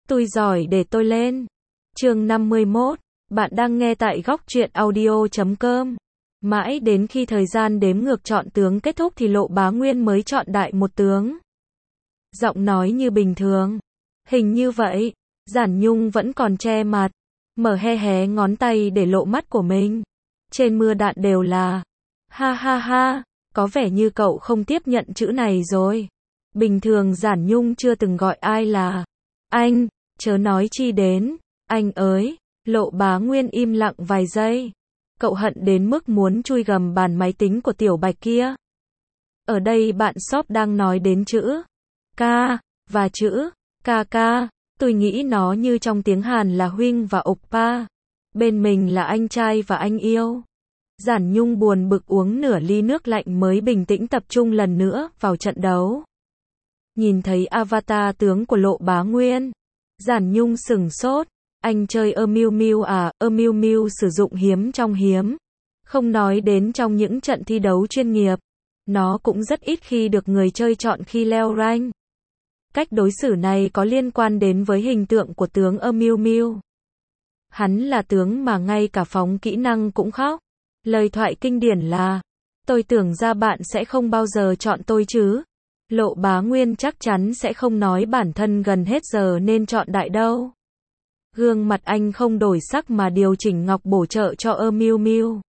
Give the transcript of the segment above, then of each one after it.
Tôi giỏi để tôi lên. Chương 51. Bạn đang nghe tại góc truyện audio.com. Mãi đến khi thời gian đếm ngược chọn tướng kết thúc thì Lộ Bá Nguyên mới chọn đại một tướng. Giọng nói như bình thường. Hình như vậy. Giản Nhung vẫn còn che mặt. Mở hé hé ngón tay để lộ mắt của mình. Trên mưa đạn đều là. Ha ha ha. Có vẻ như cậu không tiếp nhận chữ này rồi. Bình thường Giản Nhung chưa từng gọi ai là anh, chớ nói chi đến anh ơi. Lộ Bá Nguyên im lặng vài giây. Cậu hận đến mức muốn chui gầm bàn máy tính của Tiểu Bạch kia. Ở đây bạn shop đang nói đến chữ ca và chữ ca ca. Tôi nghĩ nó như trong tiếng Hàn là huynh và oppa. Bên mình là anh trai và anh yêu. Giản Nhung buồn bực uống nửa ly nước lạnh mới bình tĩnh tập trung lần nữa vào trận đấu. Nhìn thấy avatar tướng của Lộ Bá Nguyên, Giản Nhung sửng sốt. Anh chơi Mew Mew à? Mew Mew sử dụng hiếm trong hiếm. Không nói đến trong những trận thi đấu chuyên nghiệp, nó cũng rất ít khi được người chơi chọn khi leo rank. Cách đối xử này có liên quan đến với hình tượng của tướng Mew Mew. Hắn là tướng mà ngay cả phóng kỹ năng cũng khóc. Lời thoại kinh điển là: tôi tưởng ra bạn sẽ không bao giờ chọn tôi chứ. Lộ Bá Nguyên chắc chắn sẽ không nói bản thân gần hết giờ nên chọn đại đâu. Gương mặt anh không đổi sắc mà điều chỉnh ngọc bổ trợ cho Mew Mew.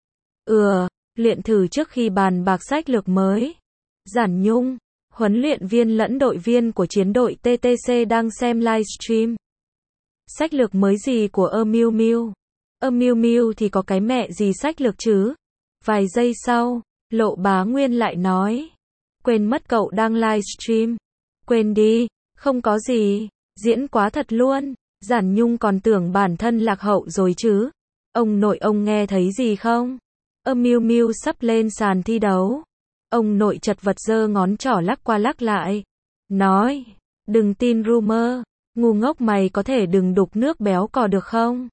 Luyện thử trước khi bàn bạc sách lược mới. Giản Nhung, huấn luyện viên lẫn đội viên của chiến đội TTC đang xem livestream. Sách lược mới gì của Mew Mew? Mew Mew thì có cái mẹ gì sách lược chứ? Vài giây sau, Lộ Bá Nguyên lại nói. Quên mất cậu đang livestream. Quên đi, không có gì. Diễn quá thật luôn. Giản Nhung còn tưởng bản thân lạc hậu rồi chứ. Ông nội ông nghe thấy gì không? Mew Mew sắp lên sàn thi đấu. Ông nội chật vật giơ ngón trỏ lắc qua lắc lại. Nói, đừng tin rumor. Ngu ngốc mày có thể đừng đục nước béo cò được không?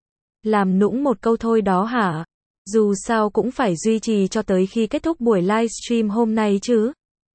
Làm nũng một câu thôi đó hả? Dù sao cũng phải duy trì cho tới khi kết thúc buổi livestream hôm nay chứ.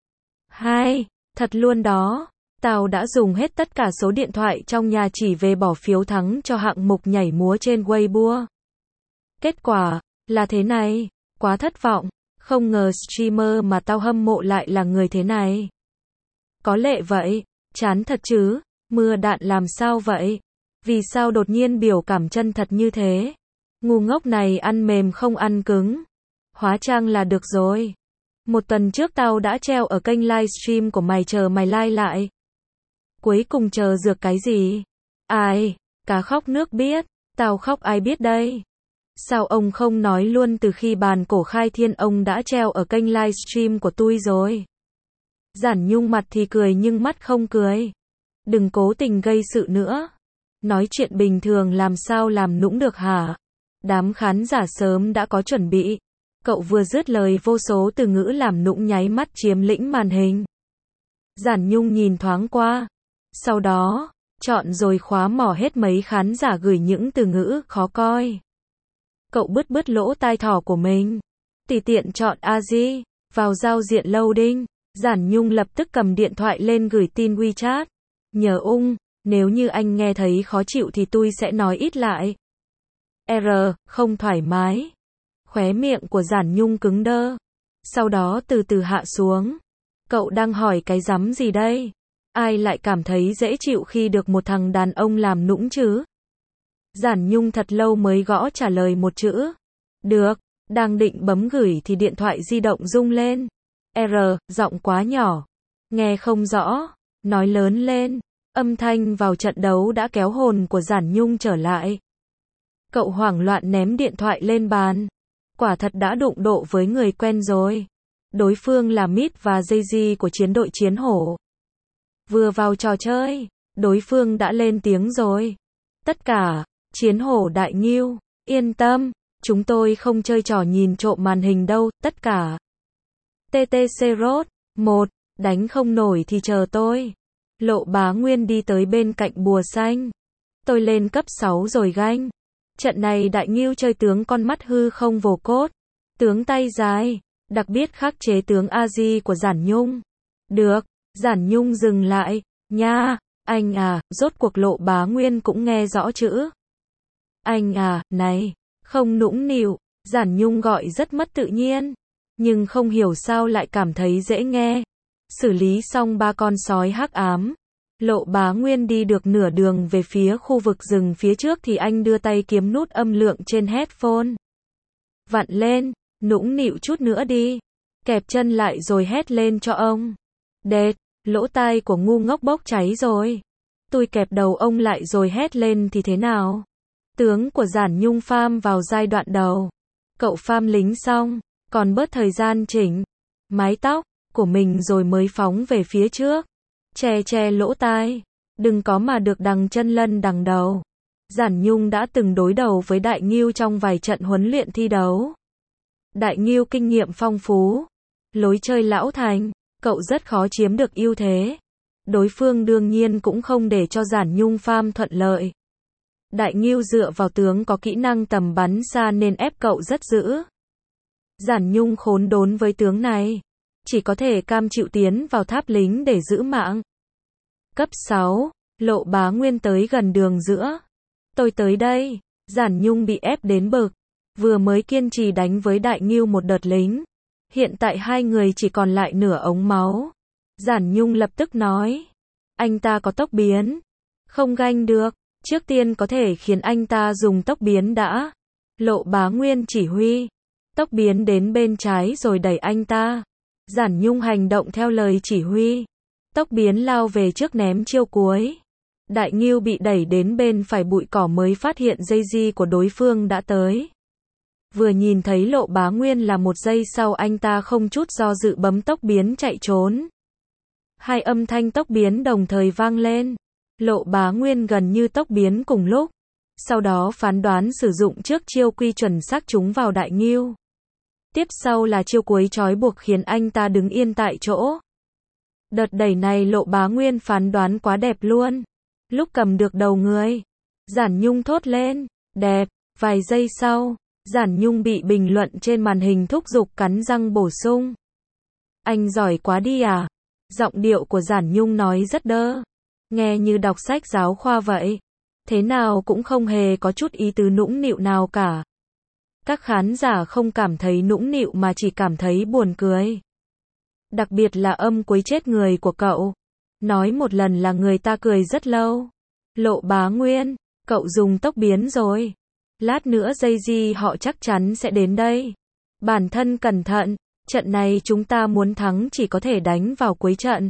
Hay, thật luôn đó. Tao đã dùng hết tất cả số điện thoại trong nhà chỉ về bỏ phiếu thắng cho hạng mục nhảy múa trên Weibo. Kết quả là thế này, quá thất vọng, không ngờ streamer mà tao hâm mộ lại là người thế này. Có lệ vậy, chán thật chứ, mưa đạn làm sao vậy? Vì sao đột nhiên biểu cảm chân thật như thế? Ngu ngốc này ăn mềm không ăn cứng. Hóa trang là được rồi. Một tuần trước tao đã treo ở kênh livestream của mày chờ mày like lại. Cuối cùng chờ dược cái gì? Ai? Cá khóc nước biết. Tao khóc ai biết đây? Sao ông không nói luôn từ khi bàn cổ khai thiên ông đã treo ở kênh livestream của tôi rồi? Giản Nhung mặt thì cười nhưng mắt không cười. Đừng cố tình gây sự nữa. Nói chuyện bình thường làm sao làm nũng được hả? Đám khán giả sớm đã có chuẩn bị. Cậu vừa dứt lời vô số từ ngữ làm nũng nháy mắt chiếm lĩnh màn hình. Giản Nhung nhìn thoáng qua. Sau đó, chọn rồi khóa mỏ hết mấy khán giả gửi những từ ngữ khó coi. Cậu bứt bứt lỗ tai thỏ của mình. Tùy tiện chọn Aji, vào giao diện loading. Giản Nhung lập tức cầm điện thoại lên gửi tin WeChat. Nhờ nếu như anh nghe thấy khó chịu thì tôi sẽ nói ít lại. Không thoải mái. Khóe miệng của Giản Nhung cứng đơ. Sau đó từ từ hạ xuống. Cậu đang hỏi cái rắm gì đây? Ai lại cảm thấy dễ chịu khi được một thằng đàn ông làm nũng chứ? Giản Nhung thật lâu mới gõ trả lời một chữ. Được, đang định bấm gửi thì điện thoại di động rung lên. Giọng quá nhỏ. Nghe không rõ. Nói lớn lên. Âm thanh vào trận đấu đã kéo hồn của Giản Nhung trở lại. Cậu hoảng loạn ném điện thoại lên bàn. Quả thật đã đụng độ với người quen rồi. Đối phương là Mít và Jay-Z của chiến đội Chiến Hổ. Vừa vào trò chơi, đối phương đã lên tiếng rồi. Tất cả, Chiến Hổ Đại Ngưu, yên tâm, chúng tôi không chơi trò nhìn trộm màn hình đâu, tất cả. TTC Road, 1, đánh không nổi thì chờ tôi. Lộ Bá Nguyên đi tới bên cạnh bùa xanh. Tôi lên cấp 6 rồi ganh. Trận này Đại Ngưu chơi tướng con mắt hư không vô cốt. Tướng tay dài, đặc biệt khắc chế tướng Aji của Giản Nhung. Được, Giản Nhung dừng lại, nha, Anh à, rốt cuộc Lộ Bá Nguyên cũng nghe rõ chữ. Anh à, này, không nũng nịu, Giản Nhung gọi rất mất tự nhiên, nhưng không hiểu sao lại cảm thấy dễ nghe. Xử lý xong ba con sói hắc ám, Lộ Bá Nguyên đi được nửa đường về phía khu vực rừng phía trước thì anh đưa tay kiếm nút âm lượng trên headphone. Vặn lên, nũng nịu chút nữa đi. Kẹp chân lại rồi hét lên cho ông. Đệt, lỗ tai của ngu ngốc bốc cháy rồi. Tôi kẹp đầu ông lại rồi hét lên thì thế nào? Tướng của Giản Nhung farm vào giai đoạn đầu. Cậu farm lính xong, còn bớt thời gian chỉnh mái tóc của mình rồi mới phóng về phía trước. Che lỗ tai. Đừng có mà được đằng chân lân đằng đầu. Giản Nhung đã từng đối đầu với Đại Ngưu trong vài trận huấn luyện thi đấu. Đại Ngưu kinh nghiệm phong phú, lối chơi lão thành, cậu rất khó chiếm được ưu thế. Đối phương đương nhiên cũng không để cho Giản Nhung farm thuận lợi. Đại Ngưu dựa vào tướng có kỹ năng tầm bắn xa nên ép cậu rất dữ. Giản Nhung khốn đốn với tướng này, chỉ có thể cam chịu tiến vào tháp lính để giữ mạng. Cấp 6, Lộ Bá Nguyên tới gần đường giữa. Tôi tới đây. Giản Nhung bị ép đến bực. Vừa mới kiên trì đánh với Đại Ngưu một đợt lính. Hiện tại hai người chỉ còn lại nửa ống máu. Giản Nhung lập tức nói. Anh ta có tốc biến. Không ganh được. Trước tiên có thể khiến anh ta dùng tốc biến đã. Lộ Bá Nguyên chỉ huy. Tốc biến đến bên trái rồi đẩy anh ta. Giản Nhung hành động theo lời chỉ huy. Tốc biến lao về trước ném chiêu cuối. Đại Ngưu bị đẩy đến bên phải bụi cỏ mới phát hiện dây di của đối phương đã tới. Vừa nhìn thấy Lộ Bá Nguyên là một giây sau anh ta không chút do dự bấm tốc biến chạy trốn. Hai âm thanh tốc biến đồng thời vang lên. Lộ Bá Nguyên gần như tốc biến cùng lúc. Sau đó phán đoán sử dụng trước chiêu quy chuẩn xác trúng vào Đại Ngưu. Tiếp sau là chiêu cuối trói buộc khiến anh ta đứng yên tại chỗ. Đợt đẩy này Lộ Bá Nguyên phán đoán quá đẹp luôn. Lúc cầm được đầu người, Giản Nhung thốt lên, đẹp. Vài giây sau, Giản Nhung bị bình luận trên màn hình thúc giục cắn răng bổ sung. Anh giỏi quá đi à? Giọng điệu của Giản Nhung nói rất đơ. Nghe như đọc sách giáo khoa vậy. Thế nào cũng không hề có chút ý tứ nũng nịu nào cả. Các khán giả không cảm thấy nũng nịu mà chỉ cảm thấy buồn cười. Đặc biệt là âm cuối chết người của cậu. Nói một lần là người ta cười rất lâu. Lộ Bá Nguyên, cậu dùng tốc biến rồi. Lát nữa dây di họ chắc chắn sẽ đến đây. Bản thân cẩn thận, trận này chúng ta muốn thắng chỉ có thể đánh vào cuối trận.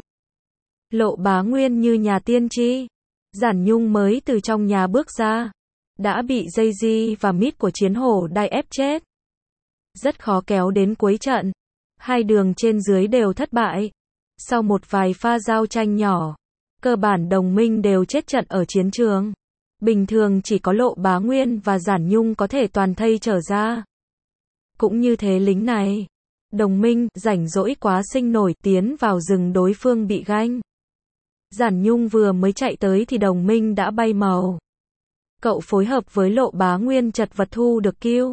Lộ Bá Nguyên như nhà tiên tri. Giản Nhung mới từ trong nhà bước ra. Đã bị dây di và mít của chiến hổ đai ép chết. Rất khó kéo đến cuối trận. Hai đường trên dưới đều thất bại. Sau một vài pha giao tranh nhỏ, cơ bản đồng minh đều chết trận ở chiến trường. Bình thường chỉ có Lộ Bá Nguyên và Giản Nhung có thể toàn thây trở ra. Cũng như thế lính này. Đồng minh, rảnh rỗi quá sinh nổi tiến vào rừng đối phương bị ganh. Giản Nhung vừa mới chạy tới thì đồng minh đã bay màu. Cậu phối hợp với Lộ Bá Nguyên chật vật thu được kill.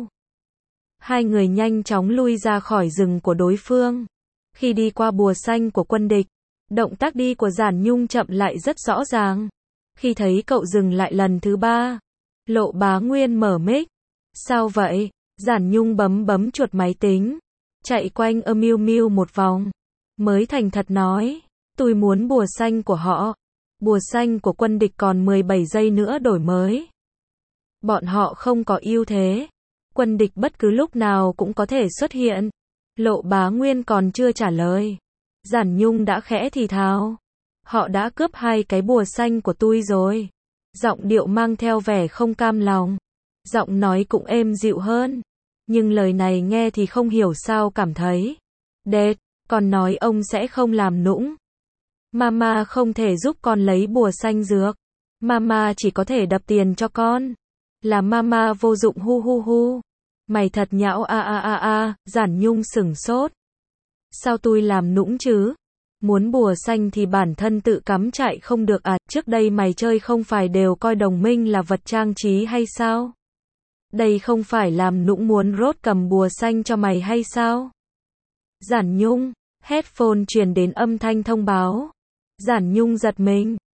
Hai người nhanh chóng lui ra khỏi rừng của đối phương. Khi đi qua bùa xanh của quân địch, động tác đi của Giản Nhung chậm lại rất rõ ràng. Khi thấy cậu dừng lại lần thứ ba, Lộ Bá Nguyên mở mic. Sao vậy? Giản Nhung bấm chuột máy tính, chạy quanh Miu Miu một vòng, mới thành thật nói, tôi muốn bùa xanh của họ. Bùa xanh của quân địch còn 17 giây nữa đổi mới. Bọn họ không có ưu thế. Quân địch bất cứ lúc nào cũng có thể xuất hiện. Lộ Bá Nguyên còn chưa trả lời. Giản Nhung đã khẽ thì thào. Họ đã cướp 2 cái bùa xanh của tôi rồi. Giọng điệu mang theo vẻ không cam lòng. Giọng nói cũng êm dịu hơn. Nhưng lời này nghe thì không hiểu sao cảm thấy. Đệt, còn nói ông sẽ không làm nũng. Mama không thể giúp con lấy bùa xanh dược. Mama chỉ có thể đập tiền cho con. Là mama vô dụng hu hu hu. Mày thật nhão a. Giản Nhung sửng sốt. Sao tôi làm nũng chứ? Muốn bùa xanh thì bản thân tự cắm trại không được à? Trước đây mày chơi không phải đều coi đồng minh là vật trang trí hay sao? Đây không phải làm nũng muốn rốt cầm bùa xanh cho mày hay sao? Giản Nhung, headphone truyền đến âm thanh thông báo. Giản Nhung giật mình.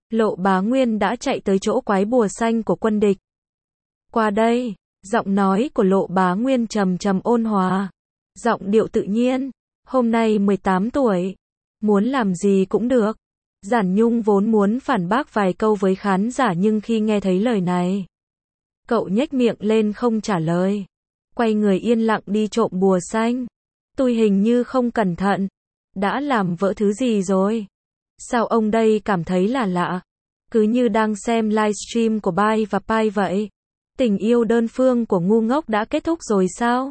Lộ Bá Nguyên đã chạy tới chỗ quái bùa xanh của quân địch. Qua đây, giọng nói của Lộ Bá Nguyên trầm trầm ôn hòa, giọng điệu tự nhiên. Hôm nay 18 tuổi, muốn làm gì cũng được. Giản Nhung vốn muốn phản bác vài câu với khán giả nhưng khi nghe thấy lời này, cậu nhếch miệng lên không trả lời. Quay người yên lặng đi trộm bùa xanh. Tôi hình như không cẩn thận. Đã làm vỡ thứ gì rồi? Sao ông đây cảm thấy là lạ? Cứ như đang xem livestream của Bai và Pai vậy. Tình yêu đơn phương của ngu ngốc đã kết thúc rồi sao?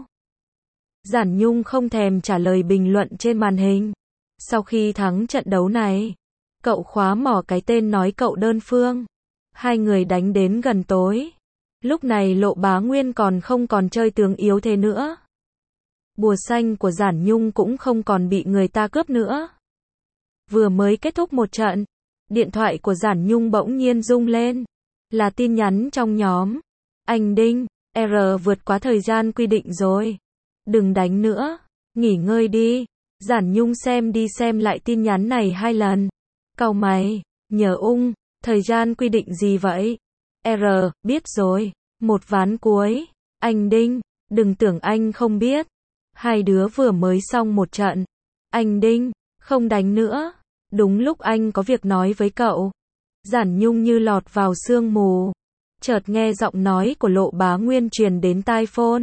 Giản Nhung không thèm trả lời bình luận trên màn hình. Sau khi thắng trận đấu này, cậu khóa mỏ cái tên nói cậu đơn phương. Hai người đánh đến gần tối. Lúc này Lộ Bá Nguyên không còn chơi tướng yếu thế nữa. Bùa xanh của Giản Nhung cũng không còn bị người ta cướp nữa. Vừa mới kết thúc một trận, điện thoại của Giản Nhung bỗng nhiên rung lên. Là tin nhắn trong nhóm. Anh Đinh, R vượt quá thời gian quy định rồi. Đừng đánh nữa, nghỉ ngơi đi. Giản Nhung xem đi xem lại tin nhắn này 2 lần. Cau mày, nhờ thời gian quy định gì vậy? R, biết rồi, một ván cuối. Anh Đinh, đừng tưởng anh không biết. Hai đứa vừa mới xong một trận. Anh Đinh, không đánh nữa. Đúng lúc anh có việc nói với cậu. Giản Nhung như lọt vào sương mù. Chợt nghe giọng nói của Lộ Bá Nguyên truyền đến tai phone.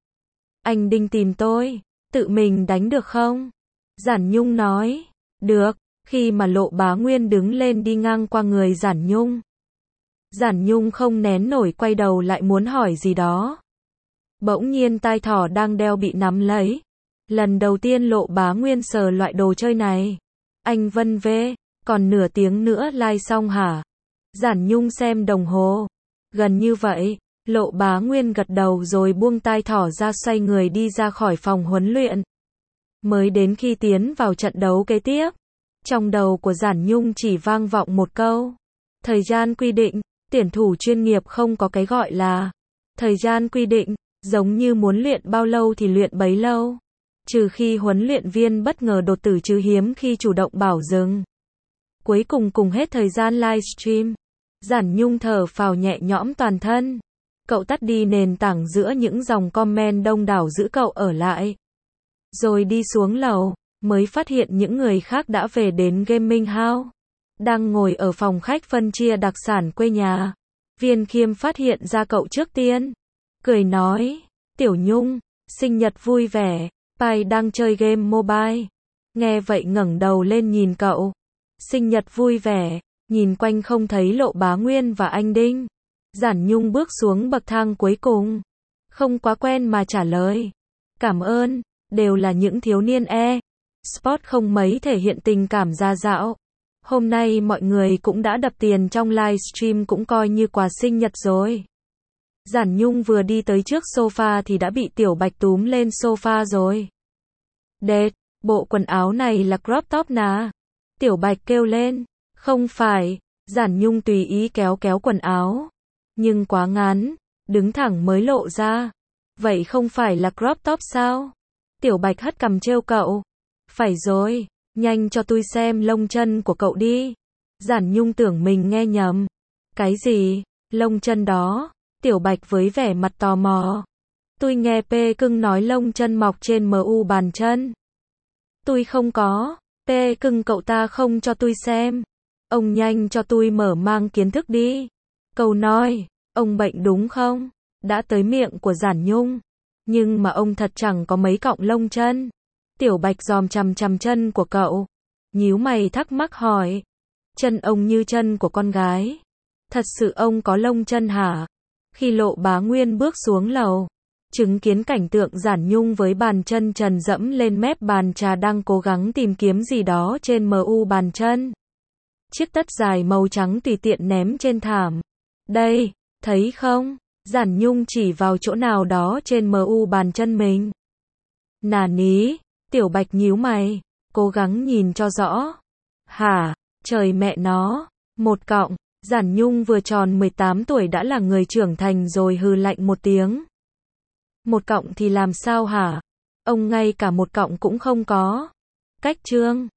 Anh Đinh tìm tôi, tự mình đánh được không? Giản Nhung nói, được, khi mà Lộ Bá Nguyên đứng lên đi ngang qua người Giản Nhung. Giản Nhung không nén nổi quay đầu lại muốn hỏi gì đó. Bỗng nhiên tai thỏ đang đeo bị nắm lấy. Lần đầu tiên Lộ Bá Nguyên sờ loại đồ chơi này. Anh Vân vê, còn nửa tiếng nữa live xong hả? Giản Nhung xem đồng hồ. Gần như vậy, Lộ Bá Nguyên gật đầu rồi buông tai thỏ ra xoay người đi ra khỏi phòng huấn luyện. Mới đến khi tiến vào trận đấu kế tiếp, trong đầu của Giản Nhung chỉ vang vọng một câu. Thời gian quy định, tuyển thủ chuyên nghiệp không có cái gọi là thời gian quy định, giống như muốn luyện bao lâu thì luyện bấy lâu. Trừ khi huấn luyện viên bất ngờ đột tử chứ hiếm khi chủ động bảo dừng. Cuối cùng hết thời gian livestream. Giản Nhung thở phào nhẹ nhõm toàn thân. Cậu tắt đi nền tảng giữa những dòng comment đông đảo giữ cậu ở lại. Rồi đi xuống lầu, mới phát hiện những người khác đã về đến Gaming House. Đang ngồi ở phòng khách phân chia đặc sản quê nhà. Viên Khiêm phát hiện ra cậu trước tiên. Cười nói, Tiểu Nhung, sinh nhật vui vẻ. Pai đang chơi game mobile. Nghe vậy ngẩng đầu lên nhìn cậu. Sinh nhật vui vẻ. Nhìn quanh không thấy Lộ Bá Nguyên và anh Đinh. Giản Nhung bước xuống bậc thang cuối cùng. Không quá quen mà trả lời. Cảm ơn, đều là những thiếu niên sport không mấy thể hiện tình cảm ra dạo. Hôm nay mọi người cũng đã đập tiền trong livestream cũng coi như quà sinh nhật rồi. Giản Nhung vừa đi tới trước sofa thì đã bị Tiểu Bạch túm lên sofa rồi. Đệt, bộ quần áo này là crop top nà. Tiểu Bạch kêu lên. Không phải, Giản Nhung tùy ý kéo quần áo. Nhưng quá ngắn, đứng thẳng mới lộ ra. Vậy không phải là crop top sao? Tiểu Bạch hất cằm trêu cậu. Phải rồi, nhanh cho tôi xem lông chân của cậu đi. Giản Nhung tưởng mình nghe nhầm. Cái gì? Lông chân đó? Tiểu Bạch với vẻ mặt tò mò. Tôi nghe P Cưng nói lông chân mọc trên MU bàn chân. Tôi không có. P Cưng cậu ta không cho tôi xem. Ông nhanh cho tôi mở mang kiến thức đi. Câu nói, ông bệnh đúng không? Đã tới miệng của Giản Nhung. Nhưng mà ông thật chẳng có mấy cọng lông chân. Tiểu Bạch dòm chằm chằm chân của cậu. Nhíu mày thắc mắc hỏi. Chân ông như chân của con gái. Thật sự ông có lông chân hả? Khi Lộ Bá Nguyên bước xuống lầu, chứng kiến cảnh tượng Giản Nhung với bàn chân trần dẫm lên mép bàn trà đang cố gắng tìm kiếm gì đó trên MU bàn chân. Chiếc tất dài màu trắng tùy tiện ném trên thảm. Đây, thấy không? Giản Nhung chỉ vào chỗ nào đó trên MU bàn chân mình. Nà ní, Tiểu Bạch nhíu mày, cố gắng nhìn cho rõ. Hả, trời mẹ nó, một cọng. Giản Nhung vừa tròn 18 tuổi đã là người trưởng thành rồi hừ lạnh một tiếng. Một cọng thì làm sao hả? Ông ngay cả một cọng cũng không có. Cách trương.